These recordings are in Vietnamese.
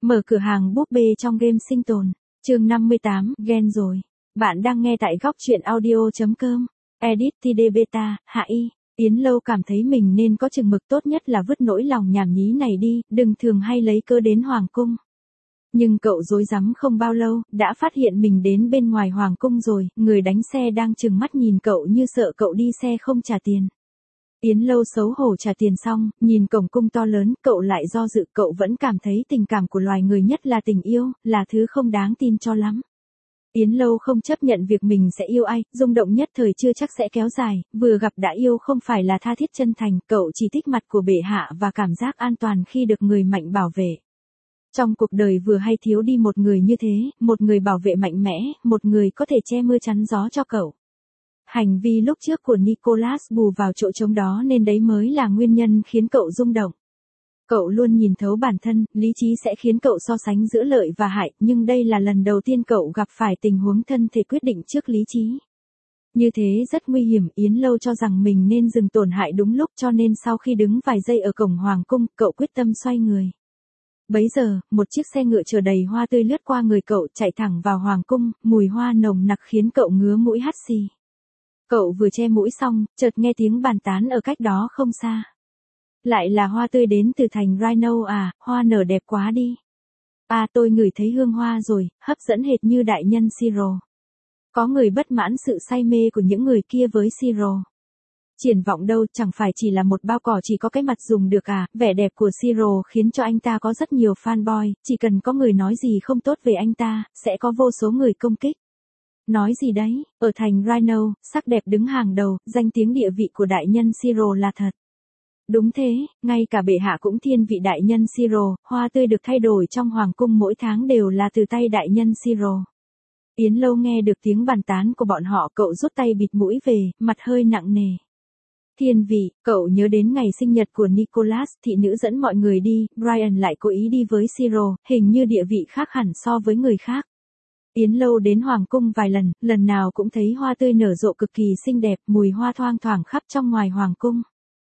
Mở cửa hàng búp bê trong game sinh tồn. Chương 58, ghen rồi. Bạn đang nghe tại góc truyện audio.com. Edit TD Beta, Hạ Y. Yến Lâu cảm thấy mình nên có chừng mực, tốt nhất là vứt nỗi lòng nhảm nhí này đi, đừng thường hay lấy cớ đến Hoàng cung. Nhưng cậu rối rắm không bao lâu, đã phát hiện mình đến bên ngoài Hoàng cung rồi, người đánh xe đang trừng mắt nhìn cậu như sợ cậu đi xe không trả tiền. Yến Lâu xấu hổ trả tiền xong, nhìn cổng cung to lớn, cậu lại do dự, cậu vẫn cảm thấy tình cảm của loài người, nhất là tình yêu, là thứ không đáng tin cho lắm. Yến Lâu không chấp nhận việc mình sẽ yêu ai, rung động nhất thời chưa chắc sẽ kéo dài, vừa gặp đã yêu không phải là tha thiết chân thành, cậu chỉ thích mặt của bệ hạ và cảm giác an toàn khi được người mạnh bảo vệ. Trong cuộc đời vừa hay thiếu đi một người như thế, một người bảo vệ mạnh mẽ, một người có thể che mưa chắn gió cho cậu. Hành vi lúc trước của Nicholas bù vào chỗ trống đó nên đấy mới là nguyên nhân khiến cậu rung động. Cậu luôn nhìn thấu bản thân, lý trí sẽ khiến cậu so sánh giữa lợi và hại, nhưng đây là lần đầu tiên cậu gặp phải tình huống thân thể quyết định trước lý trí. Như thế rất nguy hiểm, Yến Lâu cho rằng mình nên dừng tổn hại đúng lúc, cho nên sau khi đứng vài giây ở cổng Hoàng cung, cậu quyết tâm xoay người. Bấy giờ, một chiếc xe ngựa chở đầy hoa tươi lướt qua người cậu, chạy thẳng vào Hoàng cung, mùi hoa nồng nặc khiến cậu ngứa mũi hắt xì. Cậu vừa che mũi xong, chợt nghe tiếng bàn tán ở cách đó không xa. Lại là hoa tươi đến từ thành Rhino à, hoa nở đẹp quá đi. À, tôi ngửi thấy hương hoa rồi, hấp dẫn hệt như đại nhân Siro. Có người bất mãn sự say mê của những người kia với Siro. Triển vọng đâu, chẳng phải chỉ là một bao cỏ chỉ có cái mặt dùng được à, vẻ đẹp của Siro khiến cho anh ta có rất nhiều fanboy, chỉ cần có người nói gì không tốt về anh ta, sẽ có vô số người công kích. Nói gì đấy, ở thành Rhino, sắc đẹp đứng hàng đầu, danh tiếng địa vị của đại nhân Siro là thật. Đúng thế, ngay cả bệ hạ cũng thiên vị đại nhân Siro, hoa tươi được thay đổi trong hoàng cung mỗi tháng đều là từ tay đại nhân Siro. Yến Lâu nghe được tiếng bàn tán của bọn họ, cậu rút tay bịt mũi về, mặt hơi nặng nề. Thiên vị, cậu nhớ đến ngày sinh nhật của Nicholas, thị nữ dẫn mọi người đi, Brian lại cố ý đi với Siro, hình như địa vị khác hẳn so với người khác. Yến Lâu đến Hoàng cung vài lần, lần nào cũng thấy hoa tươi nở rộ cực kỳ xinh đẹp, mùi hoa thoang thoảng khắp trong ngoài Hoàng cung.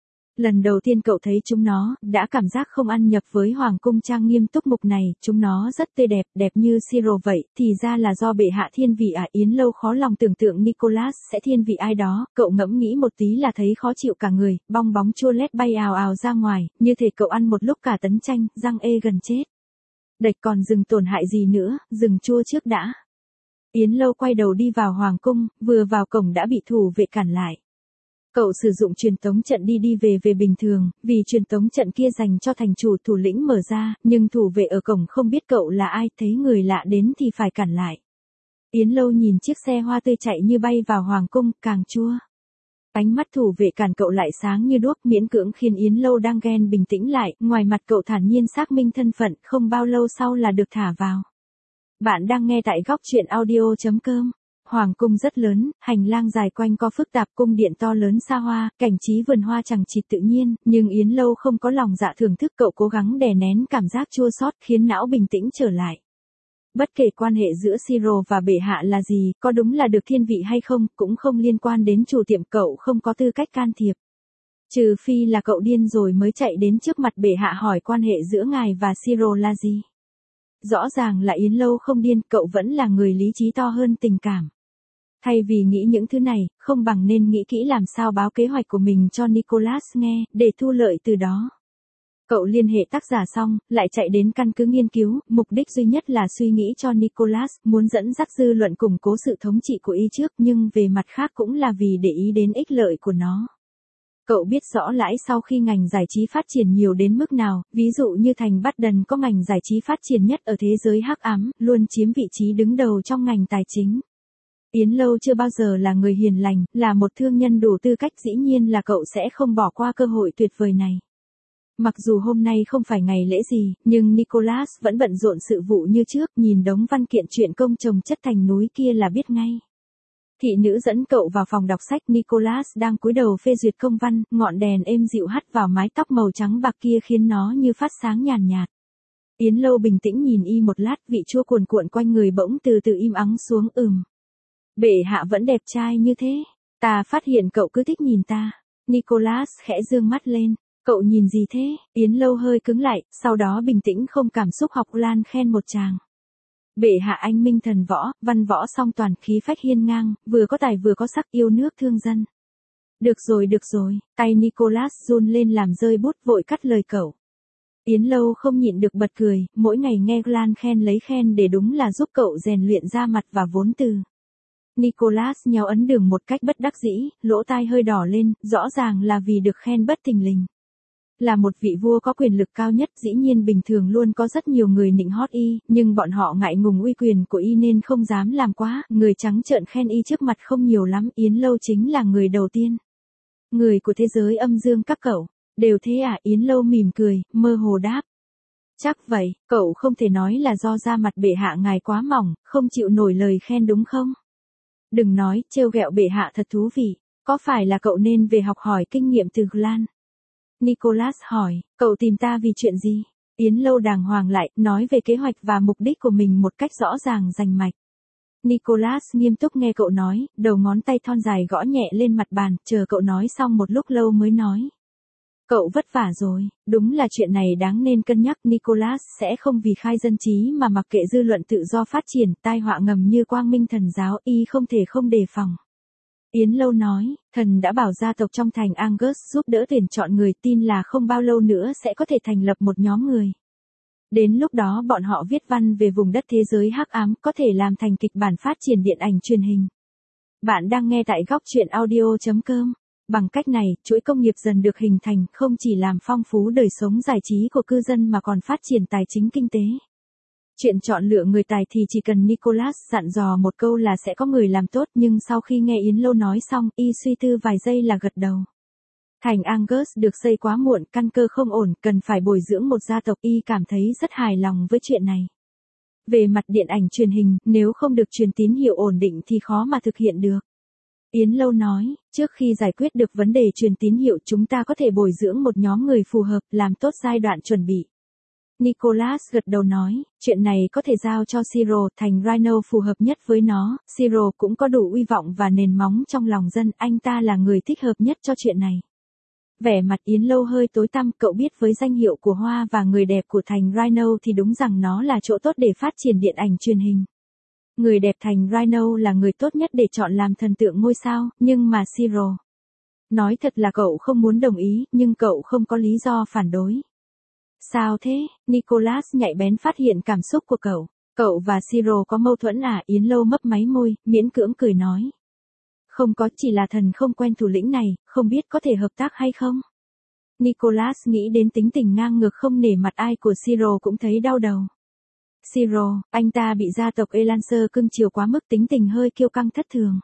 Lần đầu tiên cậu thấy chúng nó, đã cảm giác không ăn nhập với Hoàng cung trang nghiêm túc mục này, chúng nó rất tươi đẹp, đẹp như Siro vậy, thì ra là do bệ hạ thiên vị à. Yến Lâu khó lòng tưởng tượng Nicholas sẽ thiên vị ai đó, cậu ngẫm nghĩ một tí là thấy khó chịu cả người, bong bóng chua lét bay ào ào ra ngoài, như thể cậu ăn một lúc cả tấn chanh, răng ê gần chết. Đệch còn dừng tổn hại gì nữa, dừng chua trước đã. Yến Lâu quay đầu đi vào Hoàng cung, vừa vào cổng đã bị thủ vệ cản lại. Cậu sử dụng truyền tống trận đi về bình thường, vì truyền tống trận kia dành cho thành chủ thủ lĩnh mở ra, nhưng thủ vệ ở cổng không biết cậu là ai, thấy người lạ đến thì phải cản lại. Yến Lâu nhìn chiếc xe hoa tươi chạy như bay vào Hoàng cung, càng chua. Ánh mắt thủ vệ cản cậu lại sáng như đuốc, miễn cưỡng khiến Yến Lâu đang ghen bình tĩnh lại, ngoài mặt cậu thản nhiên xác minh thân phận, không bao lâu sau là được thả vào. Bạn đang nghe tại góc truyện audio.com. Hoàng cung rất lớn, hành lang dài quanh co phức tạp, cung điện to lớn xa hoa, cảnh trí vườn hoa chẳng chịt tự nhiên, nhưng Yến Lâu không có lòng dạ thưởng thức, cậu cố gắng đè nén cảm giác chua xót, khiến não bình tĩnh trở lại. Bất kể quan hệ giữa Siro và bệ hạ là gì, có đúng là được thiên vị hay không, cũng không liên quan đến chủ tiệm, cậu không có tư cách can thiệp. Trừ phi là cậu điên rồi mới chạy đến trước mặt bệ hạ hỏi quan hệ giữa ngài và Siro là gì. Rõ ràng là Yến Lâu không điên, cậu vẫn là người lý trí to hơn tình cảm. Thay vì nghĩ những thứ này, không bằng nên nghĩ kỹ làm sao báo kế hoạch của mình cho Nicholas nghe, để thu lợi từ đó. Cậu liên hệ tác giả xong, lại chạy đến căn cứ nghiên cứu, mục đích duy nhất là suy nghĩ cho Nicholas, muốn dẫn dắt dư luận củng cố sự thống trị của y trước, nhưng về mặt khác cũng là vì để ý đến ích lợi của nó. Cậu biết rõ lãi sau khi ngành giải trí phát triển nhiều đến mức nào, ví dụ như thành Baden có ngành giải trí phát triển nhất ở thế giới hắc ám, luôn chiếm vị trí đứng đầu trong ngành tài chính. Yến Lâu chưa bao giờ là người hiền lành, là một thương nhân đủ tư cách, dĩ nhiên là cậu sẽ không bỏ qua cơ hội tuyệt vời này. Mặc dù hôm nay không phải ngày lễ gì, nhưng Nicholas vẫn bận rộn sự vụ như trước, nhìn đống văn kiện chuyện công chồng chất thành núi kia là biết ngay. Thị nữ dẫn cậu vào phòng đọc sách, Nicholas đang cúi đầu phê duyệt công văn, ngọn đèn êm dịu hắt vào mái tóc màu trắng bạc kia khiến nó như phát sáng nhàn nhạt. Yến Lâu bình tĩnh nhìn y một lát, vị chua cuồn cuộn quanh người bỗng từ từ im ắng xuống. Bệ hạ vẫn đẹp trai như thế. Ta phát hiện cậu cứ thích nhìn ta. Nicholas khẽ dương mắt lên. Cậu nhìn gì thế? Yến Lâu hơi cứng lại, sau đó bình tĩnh không cảm xúc học Lan khen một tràng. Bệ hạ anh minh thần võ, văn võ song toàn, khí phách hiên ngang, vừa có tài vừa có sắc, yêu nước thương dân. Được rồi, tay Nicholas run lên làm rơi bút, vội cắt lời cậu. Yến Lâu không nhịn được bật cười, mỗi ngày nghe Lan khen lấy khen để đúng là giúp cậu rèn luyện da mặt và vốn từ. Nicholas nhéo ấn đường một cách bất đắc dĩ, lỗ tai hơi đỏ lên, rõ ràng là vì được khen bất thình lình. Là một vị vua có quyền lực cao nhất, dĩ nhiên bình thường luôn có rất nhiều người nịnh hót y, nhưng bọn họ ngại ngùng uy quyền của y nên không dám làm quá, người trắng trợn khen y trước mặt không nhiều lắm, Yến Lâu chính là người đầu tiên. Người của thế giới âm dương các cậu, đều thế à? Yến Lâu mỉm cười, mơ hồ đáp. Chắc vậy, cậu không thể nói là do da mặt bệ hạ ngài quá mỏng, không chịu nổi lời khen đúng không? Đừng nói, trêu ghẹo bệ hạ thật thú vị, có phải là cậu nên về học hỏi kinh nghiệm từ Lan? Nicholas hỏi, cậu tìm ta vì chuyện gì? Yến Lâu đàng hoàng lại, nói về kế hoạch và mục đích của mình một cách rõ ràng rành mạch. Nicholas nghiêm túc nghe cậu nói, đầu ngón tay thon dài gõ nhẹ lên mặt bàn, chờ cậu nói xong một lúc lâu mới nói. Cậu vất vả rồi, đúng là chuyện này đáng nên cân nhắc. Nicholas sẽ không vì khai dân trí mà mặc kệ dư luận tự do phát triển, tai họa ngầm như Quang Minh Thần giáo, y không thể không đề phòng. Yến Lâu nói, thần đã bảo gia tộc trong thành Angus giúp đỡ tuyển chọn người, tin là không bao lâu nữa sẽ có thể thành lập một nhóm người. Đến lúc đó bọn họ viết văn về vùng đất thế giới hắc ám, có thể làm thành kịch bản phát triển điện ảnh truyền hình. Bạn đang nghe tại góc truyện audio.com. Bằng cách này, chuỗi công nghiệp dần được hình thành, không chỉ làm phong phú đời sống giải trí của cư dân mà còn phát triển tài chính kinh tế. Chuyện chọn lựa người tài thì chỉ cần Nicholas dặn dò một câu là sẽ có người làm tốt, nhưng sau khi nghe Yến Lâu nói xong, y suy tư vài giây là gật đầu. Thành Angus được xây quá muộn, căn cơ không ổn, cần phải bồi dưỡng một gia tộc, y cảm thấy rất hài lòng với chuyện này. Về mặt điện ảnh truyền hình, nếu không được truyền tín hiệu ổn định thì khó mà thực hiện được. Yến Lâu nói, trước khi giải quyết được vấn đề truyền tín hiệu chúng ta có thể bồi dưỡng một nhóm người phù hợp, làm tốt giai đoạn chuẩn bị. Nicholas gật đầu nói, chuyện này có thể giao cho Cyril, thành Rhino phù hợp nhất với nó, Cyril cũng có đủ uy vọng và nền móng trong lòng dân, anh ta là người thích hợp nhất cho chuyện này. Vẻ mặt Yến Lâu hơi tối tăm, cậu biết với danh hiệu của hoa và người đẹp của thành Rhino thì đúng rằng nó là chỗ tốt để phát triển điện ảnh truyền hình. Người đẹp thành Rhino là người tốt nhất để chọn làm thần tượng ngôi sao, nhưng mà Cyril. Nói thật là cậu không muốn đồng ý, nhưng cậu không có lý do phản đối. Sao thế? Nicholas nhạy bén phát hiện cảm xúc của cậu. Cậu và Cyril có mâu thuẫn à? Yến Lâu mấp máy môi, miễn cưỡng cười nói. Không có, chỉ là thần không quen thủ lĩnh này, không biết có thể hợp tác hay không? Nicholas nghĩ đến tính tình ngang ngược không nể mặt ai của Cyril cũng thấy đau đầu. Cyril, anh ta bị gia tộc Elancer cưng chiều quá mức, tính tình hơi kiêu căng thất thường.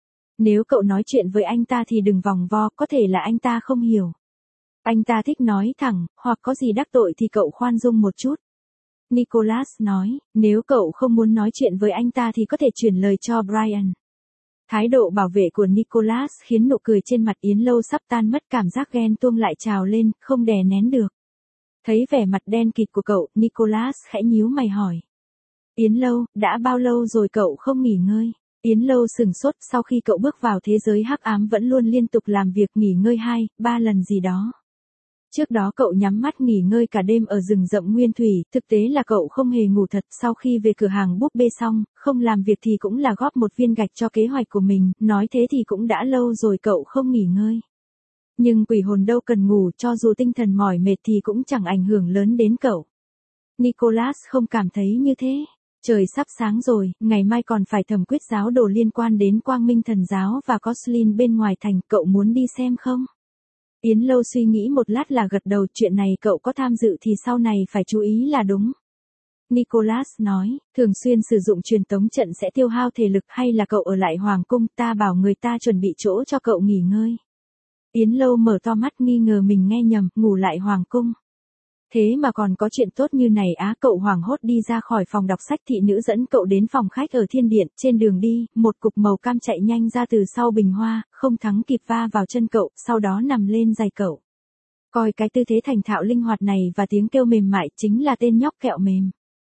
Nếu cậu nói chuyện với anh ta thì đừng vòng vo, có thể là anh ta không hiểu. Anh ta thích nói thẳng, hoặc có gì đắc tội thì cậu khoan dung một chút. Nicholas nói, nếu cậu không muốn nói chuyện với anh ta thì có thể chuyển lời cho Brian. Thái độ bảo vệ của Nicholas khiến nụ cười trên mặt Yến Lâu sắp tan mất, cảm giác ghen tuông lại trào lên, không đè nén được. Thấy vẻ mặt đen kịt của cậu, Nicholas khẽ nhíu mày hỏi. Yến Lâu, đã bao lâu rồi cậu không nghỉ ngơi? Yến Lâu sừng sốt, sau khi cậu bước vào thế giới hắc ám vẫn luôn liên tục làm việc nghỉ ngơi 2-3 lần gì đó. Trước đó cậu nhắm mắt nghỉ ngơi cả đêm ở rừng rậm nguyên thủy, thực tế là cậu không hề ngủ thật, sau khi về cửa hàng búp bê xong, không làm việc thì cũng là góp một viên gạch cho kế hoạch của mình, nói thế thì cũng đã lâu rồi cậu không nghỉ ngơi. Nhưng quỷ hồn đâu cần ngủ, cho dù tinh thần mỏi mệt thì cũng chẳng ảnh hưởng lớn đến cậu. Nicholas không cảm thấy như thế. Trời sắp sáng rồi, ngày mai còn phải thẩm quyết giáo đồ liên quan đến Quang Minh Thần giáo và Coslin bên ngoài thành, cậu muốn đi xem không? Yến Lâu suy nghĩ một lát là gật đầu, chuyện này cậu có tham dự thì sau này phải chú ý là đúng. Nicholas nói, thường xuyên sử dụng truyền tống trận sẽ tiêu hao thể lực, hay là cậu ở lại Hoàng cung, ta bảo người ta chuẩn bị chỗ cho cậu nghỉ ngơi. Yến Lâu mở to mắt nghi ngờ mình nghe nhầm, ngủ lại Hoàng cung. Thế mà còn có chuyện tốt như này á? Cậu hoảng hốt đi ra khỏi phòng đọc sách, thị nữ dẫn cậu đến phòng khách ở thiên điện, trên đường đi, một cục màu cam chạy nhanh ra từ sau bình hoa, không thắng kịp va vào chân cậu, sau đó nằm lên giày cậu. Coi cái tư thế thành thạo linh hoạt này và tiếng kêu mềm mại chính là tên nhóc kẹo mềm.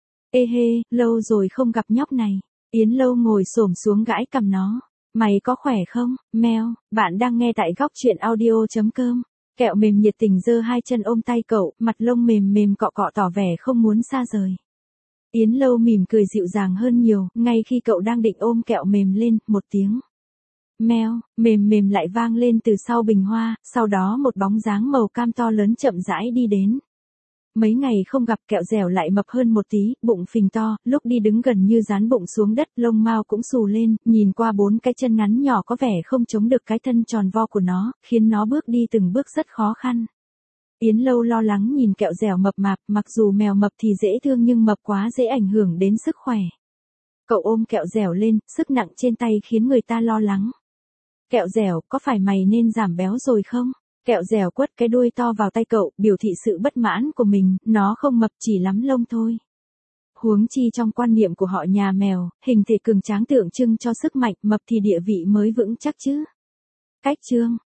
Ê hê, lâu rồi không gặp nhóc này. Yến Lâu ngồi xổm xuống gãi cằm nó. Mày có khỏe không, Mel? Bạn đang nghe tại góc truyện audio.com. Kẹo mềm nhiệt tình giơ hai chân ôm tay cậu, mặt lông mềm mềm cọ cọ tỏ vẻ không muốn xa rời. Yến Lâu mỉm cười dịu dàng hơn nhiều, ngay khi cậu đang định ôm kẹo mềm lên, một tiếng meo, mềm mềm lại vang lên từ sau bình hoa, sau đó một bóng dáng màu cam to lớn chậm rãi đi đến. Mấy ngày không gặp kẹo dẻo lại mập hơn một tí, bụng phình to, lúc đi đứng gần như dán bụng xuống đất, lông mao cũng xù lên, nhìn qua bốn cái chân ngắn nhỏ có vẻ không chống được cái thân tròn vo của nó, khiến nó bước đi từng bước rất khó khăn. Yến Lâu lo lắng nhìn kẹo dẻo mập mạp, mặc dù mèo mập thì dễ thương nhưng mập quá dễ ảnh hưởng đến sức khỏe. Cậu ôm kẹo dẻo lên, sức nặng trên tay khiến người ta lo lắng. Kẹo dẻo, có phải mày nên giảm béo rồi không? Kẹo dẻo quất cái đuôi to vào tay cậu, biểu thị sự bất mãn của mình, nó không mập chỉ lắm lông thôi. Huống chi trong quan niệm của họ nhà mèo, hình thể cường tráng tượng trưng cho sức mạnh, mập thì địa vị mới vững chắc chứ. Cách chương